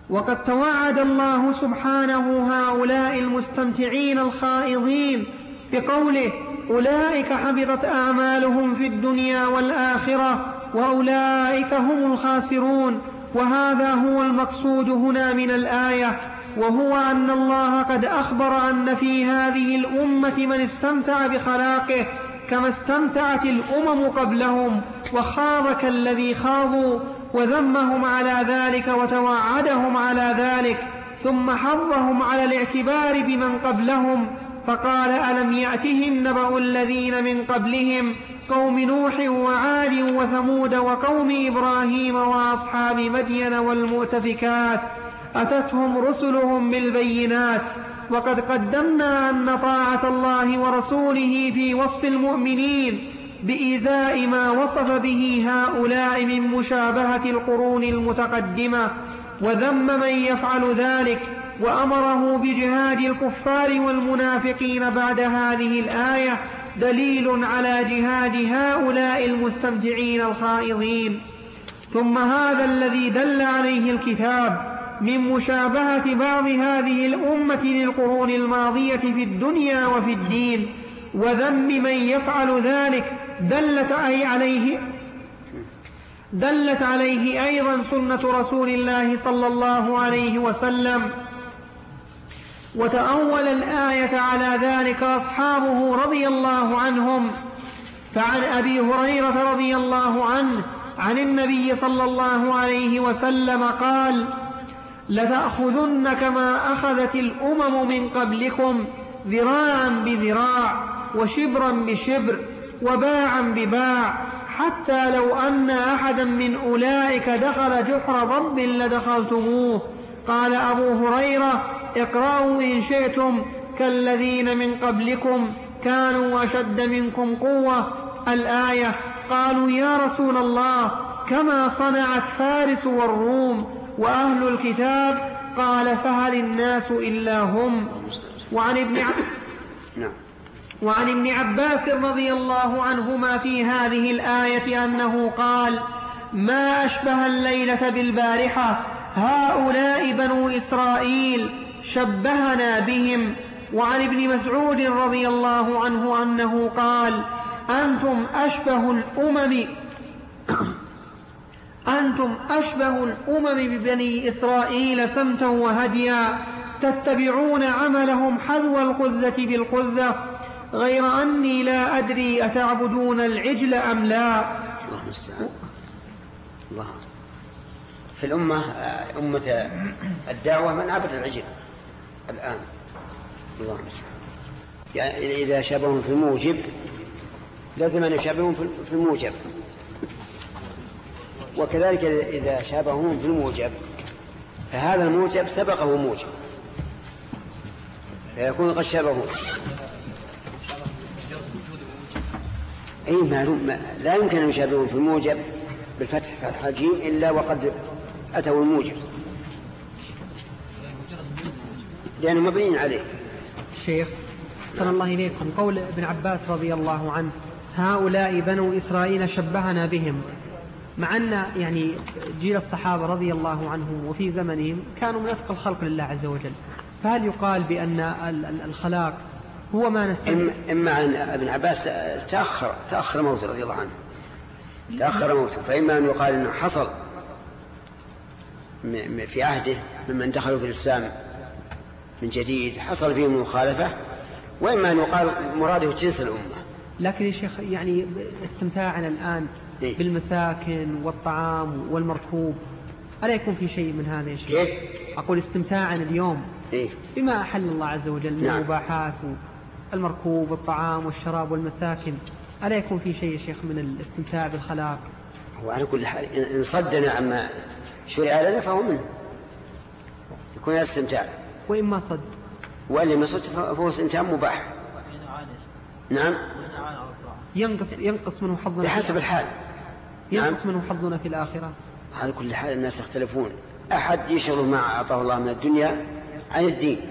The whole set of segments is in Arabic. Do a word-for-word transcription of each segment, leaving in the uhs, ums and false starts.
وقد توعد الله سبحانه هؤلاء المستمتعين الخائضين بقوله: أولئك حبطت أعمالهم في الدنيا والآخرة وأولئك هم الخاسرون. وهذا هو المقصود هنا من الآية، وهو أن الله قد أخبر أن في هذه الأمة من استمتع بخلاقه كما استمتعت الأمم قبلهم، وخاض كالذي خاضوا، وذمهم على ذلك وتوعدهم على ذلك، ثم حضهم على الاعتبار بمن قبلهم، فقال: ألم يأتهم نبأ الذين من قبلهم قوم نوح وعاد وثمود وقوم إبراهيم وأصحاب مدين والمؤتفكات أتتهم رسلهم بالبينات. وقد قدمنا أن طاعة الله ورسوله في وصف المؤمنين بإزاء ما وصف به هؤلاء من مشابهة القرون المتقدمة، وذم من يفعل ذلك، وأمره بجهاد الكفار والمنافقين بعد هذه الآية، دليل على جهاد هؤلاء المستمتعين الخائضين. ثم هذا الذي دل عليه الكتاب من مشابهة بعض هذه الأمة للقرون الماضية في الدنيا وفي الدين، وذم من يفعل ذلك، دلت عليه دلت عليه أيضا سنة رسول الله صلى الله عليه وسلم. وتأول الآية على ذلك أصحابه رضي الله عنهم. فعن أبي هريرة رضي الله عنه عن النبي صلى الله عليه وسلم قال: لتأخذن كما أخذت الأمم من قبلكم ذراعا بذراع وشبرا بشبر وباعا بباع، حتى لو أن أحدا من أولئك دخل جحر ضب لدخلتموه. قال أبو هريرة: اقرأوا إن شئتم: كالذين من قبلكم كانوا أشد منكم قوة. الآية. قالوا: يا رسول الله، كما صنعت فارس والروم وأهل الكتاب؟ قال: فهل الناس إلا هم. وعن ابن ع... وعن ابن عباس رضي الله عنهما في هذه الآية أنه قال: ما أشبه الليلة بالبارحة، هؤلاء بنو إسرائيل شبهنا بهم. وعن ابن مسعود رضي الله عنه أنه قال: أنتم أشبه الأمم أنتم أشبه الأمم ببني إسرائيل سمتا وهديا، تتبعون عملهم حذو القذة بالقذة، غير أني لا أدري أتعبدون العجل أم لا. الله المستعان. الله. في الأمة أمة الدعوة من عبد العجل الآن. الله المستعان. يعني إذا شابههم في الموجب لازم أن يشابههم في الموجب، وكذلك إذا شابههم في الموجب فهذا الموجب سبقه موجب فيكون قد شابهون. أي معلوم لا يمكن أن يشابهون في الموجب بالفتح فتح الجيم إلا وقد أتوا الموجب لأنه مبني عليه. شيخ صلى الله إليكم، قول ابن عباس رضي الله عنه: هؤلاء بنو إسرائيل شبهنا بهم، مع أن يعني جيل الصحابة رضي الله عنهم وفي زمنهم كانوا من أثقل الخلق لله عز وجل، فهل يقال بأن الخلاق هو ما نستمع؟ إما أن ابن عباس تأخر تأخر موته رضي الله عنه تأخر موته، فإما أن يقال أنه حصل في عهده ممن دخلوا في الإسلام من جديد حصل فيهم المخالفة، وإما أن يقال مراده جنس الأمة. لكن يا شيخ يعني استمتاعنا الآن إيه؟ بالمساكن والطعام والمركوب، ألا يكون في شيء من هذا يا شيخ؟ كيف؟ أقول استمتاعنا اليوم إيه؟ بما أحل الله عز وجل من المباحات والمركوب والطعام والشراب والمساكن، ألا يكون في شيء يا شيخ من الاستمتاع بالخلاق؟ وعلى كل حال إن صدنا عما شرع لنا فهو منه يكون الاستمتاع، وإما صد وإن لم يصد فهو استمتاع مباح. نعم، ينقص ينقص منه حظنا بحسب الحال، ينقص منه حظنا في الآخرة. على كل حال الناس يختلفون، أحد يشغل ما أعطاه الله من الدنيا عن الدين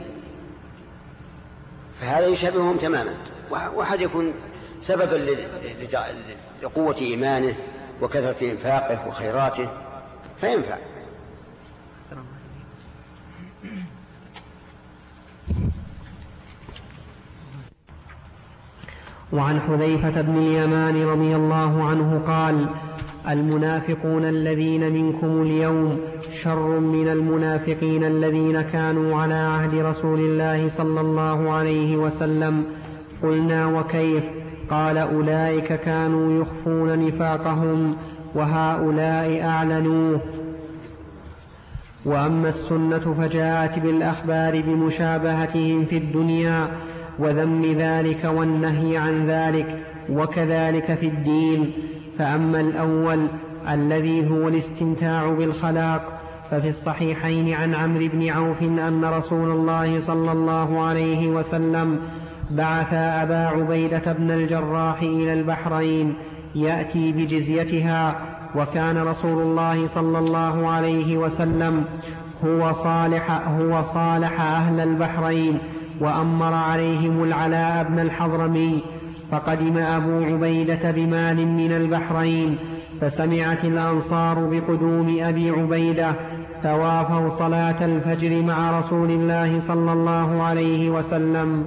فهذا يشابههم تماما، وأحد يكون سببا لقوة إيمانه وكثرة إنفاقه وخيراته فينفع. وعن حذيفة بن اليمان رضي الله عنه قال: المنافقون الذين منكم اليوم شر من المنافقين الذين كانوا على عهد رسول الله صلى الله عليه وسلم. قلنا: وكيف؟ قال: أولئك كانوا يخفون نفاقهم وهؤلاء أعلنوه. وأما السنة فجاءت بالأخبار بمشابهتهم في الدنيا وذم ذلك والنهي عن ذلك، وكذلك في الدين. فأما الأول الذي هو الاستمتاع بالخلاق ففي الصحيحين عن عمرو بن عوف أن رسول الله صلى الله عليه وسلم بعث أبا عبيدة بن الجراح إلى البحرين يأتي بجزيتها، وكان رسول الله صلى الله عليه وسلم هو صالح, هو صالح أهل البحرين وأمر عليهم العلاء بن الحضرمي. فقدم أبو عبيدة بمال من البحرين، فسمعت الأنصار بقدوم أبي عبيدة فوافوا صلاة الفجر مع رسول الله صلى الله عليه وسلم.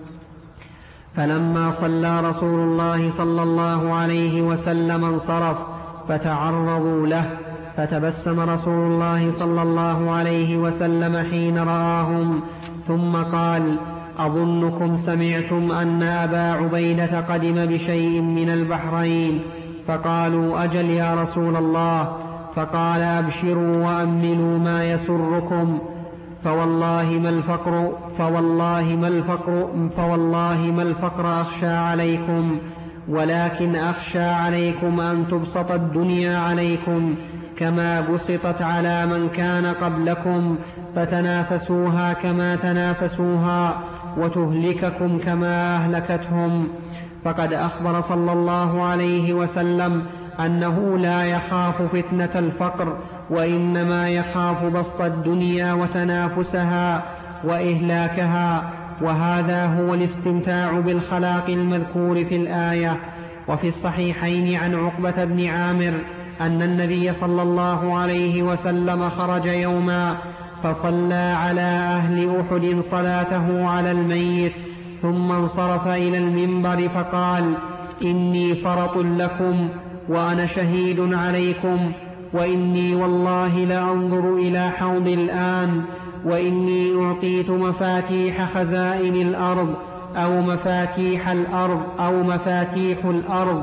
فلما صلى رسول الله صلى الله عليه وسلم انصرف فتعرضوا له، فتبسم رسول الله صلى الله عليه وسلم حين رآهم ثم قال: أظنكم سمعتم أن أبا عبيدة قدم بشيء من البحرين. فقالوا: أجل يا رسول الله. فقال: أبشروا وأملوا ما يسركم، فوالله ما الفقر فوالله ما الفقر فوالله ما الفقر أخشى عليكم، ولكن أخشى عليكم أن تبسط الدنيا عليكم كما بسطت على من كان قبلكم، فتنافسوها كما تنافسوها وتهلككم كما أهلكتهم. فقد أخبر صلى الله عليه وسلم أنه لا يخاف فتنة الفقر، وإنما يخاف بسط الدنيا وتنافسها وإهلاكها، وهذا هو الاستمتاع بالخلاق المذكور في الآية. وفي الصحيحين عن عقبة بن عامر أن النبي صلى الله عليه وسلم خرج يوما فصلى على أهل أحد صلاته على الميت، ثم انصرف إلى المنبر فقال: إني فرط لكم وأنا شهيد عليكم، وإني والله لأنظر إلى حوض الآن، وإني أعطيت مفاتيح خزائن الأرض أو مفاتيح الأرض أو مفاتيح الأرض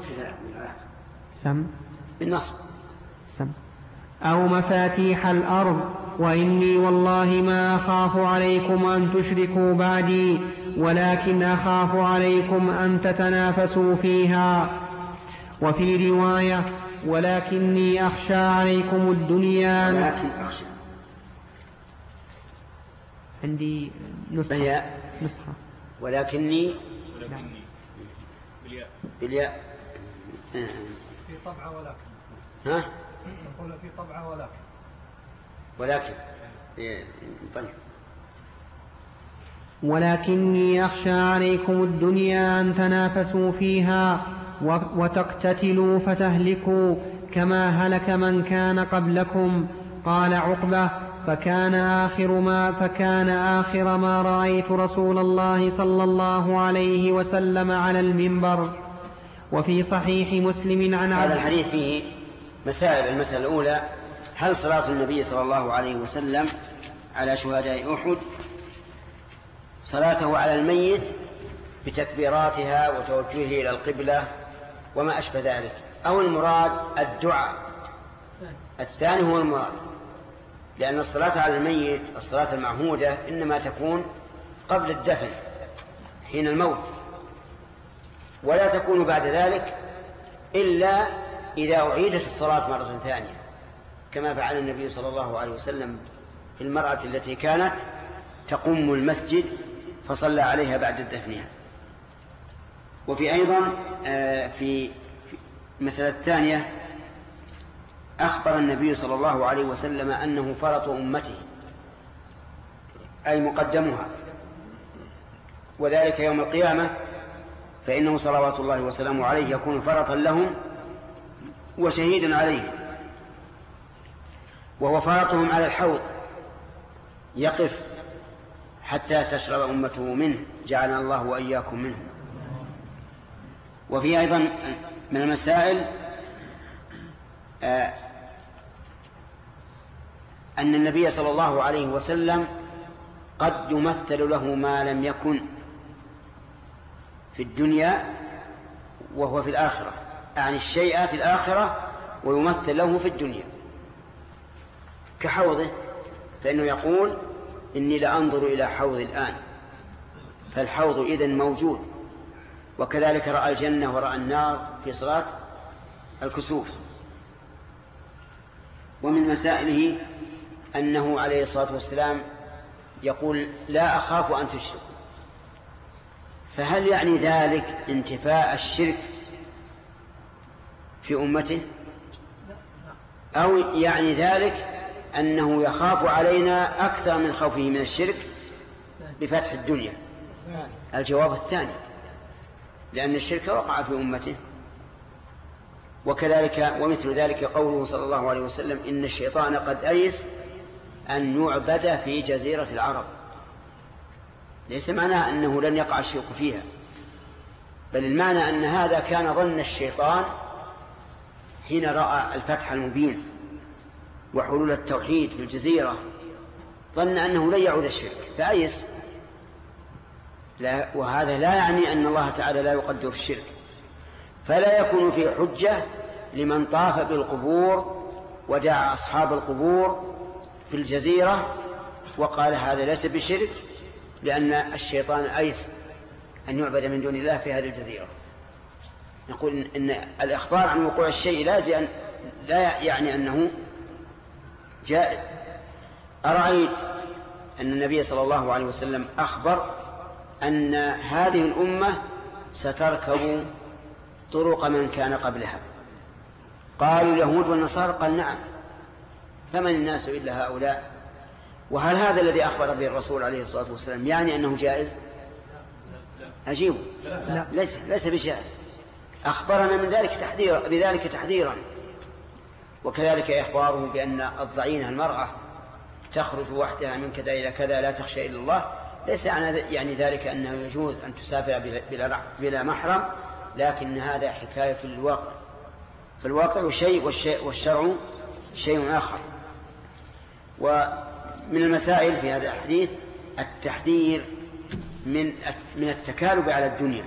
سم بالنصب سم أو مفاتيح الأرض، وإني والله ما أخاف عليكم أن تشركوا بعدي، ولكن أخاف عليكم أن تتنافسوا فيها. وفي رواية: ولكني أخشى عليكم الدنيا. ولكن أخشى عندي نسخة, نسخة. ولكني ولكني بالياء بالياء في طبعة ولكن ها نقول في طبعة ولكن ولكن طيب. ولكني أخشى عليكم الدنيا أن تنافسوا فيها وتقتتلوا فتهلكوا كما هلك من كان قبلكم. قال عقبة: فكان آخر ما فكان آخر ما رأيت رسول الله صلى الله عليه وسلم على المنبر. وفي صحيح مسلم عن هذا الحديث فيه مسائل. المسألة الأولى: هل صلاة النبي صلى الله عليه وسلم على شهداء أحد صلاته على الميت بتكبيراتها وتوجهه إلى القبلة وما أشبه ذلك، أو المراد الدعاء؟ الثاني هو المراد، لأن الصلاة على الميت الصلاة المعهودة إنما تكون قبل الدفن حين الموت، ولا تكون بعد ذلك إلا إذا أعيدت الصلاة مرة ثانية، كما فعل النبي صلى الله عليه وسلم في المرأة التي كانت تقوم المسجد فصلى عليها بعد دفنها. وفي أيضا في المسألة الثانية: أخبر النبي صلى الله عليه وسلم أنه فرط أمته، أي مقدمها، وذلك يوم القيامة، فإنه صلوات الله وسلامه عليه يكون فرطا لهم وشهيدا عليهم، وهو فرطهم على الحوض يقف حتى تشرب أمته منه، جعلنا الله وإياكم منه. وفي أيضا من المسائل آه أن النبي صلى الله عليه وسلم قد يمثل له ما لم يكن في الدنيا وهو في الآخرة، يعني الشيء في الآخرة ويمثل له في الدنيا، كحوضه، فإنه يقول إني لأنظر إلى حوض الآن، فالحوض إذن موجود. وكذلك رأى الجنة ورأى النار في صلاة الكسوف. ومن مسائله أنه عليه الصلاة والسلام يقول لا أخاف أن تشركوا، فهل يعني ذلك انتفاء الشرك في أمته، أو يعني ذلك أنه يخاف علينا أكثر من خوفه من الشرك بفتح الدنيا؟ الجواب الثاني، لأن الشرك وقع في أمته. وكذلك ومثل ذلك قوله صلى الله عليه وسلم إن الشيطان قد أيس أن يعبد في جزيرة العرب. ليس معناه أنه لن يقع الشرك فيها، بل المعنى أن هذا كان ظن الشيطان حين رأى الفتح المبين وحلول التوحيد في الجزيرة، ظن أنه لن يعود الشرك فأيس. لا، وهذا لا يعني أن الله تعالى لا يقدر الشرك، فلا يكون في حجة لمن طاف بالقبور ودعا أصحاب القبور في الجزيرة وقال هذا ليس بشرك، لأن الشيطان أيس أن يعبد من دون الله في هذه الجزيرة. نقول إن الإخبار عن وقوع الشيء لا, لا يعني أنه جائز. أرأيت أن النبي صلى الله عليه وسلم أخبر أن هذه الأمة ستركب طرق من كان قبلها، قالوا اليهود والنصارى، قال نعم، فمن الناس إلا هؤلاء. وهل هذا الذي أخبر به الرسول عليه الصلاة والسلام يعني أنه جائز؟ أجيب لا. ليس, ليس بجائز. أخبرنا من ذلك تحذيرا بذلك تحذيرا. وكذلك إخباره بأن الضعينة المرأة تخرج وحدها من كذا إلى كذا لا تخشى إلا الله، ليس يعني ذلك أنه يجوز أن تسافر بلا محرم، لكن هذا حكاية للواقع، فالواقع شيء والشرع شيء آخر. ومن المسائل في هذا الحديث التحذير من من التكالب على الدنيا،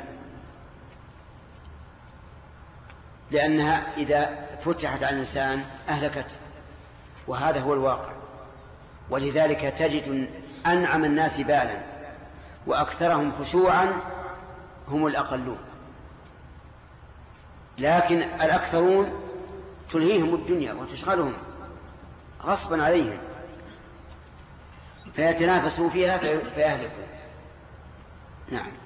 لأنها إذا فتحت على الإنسان أهلكت، وهذا هو الواقع. ولذلك تجد أنعم الناس بالا وأكثرهم خشوعا هم الأقلون، لكن الأكثرون تلهيهم الدنيا وتشغلهم غصبا عليهم، فيتنافسوا فيها فيهلكوا. نعم.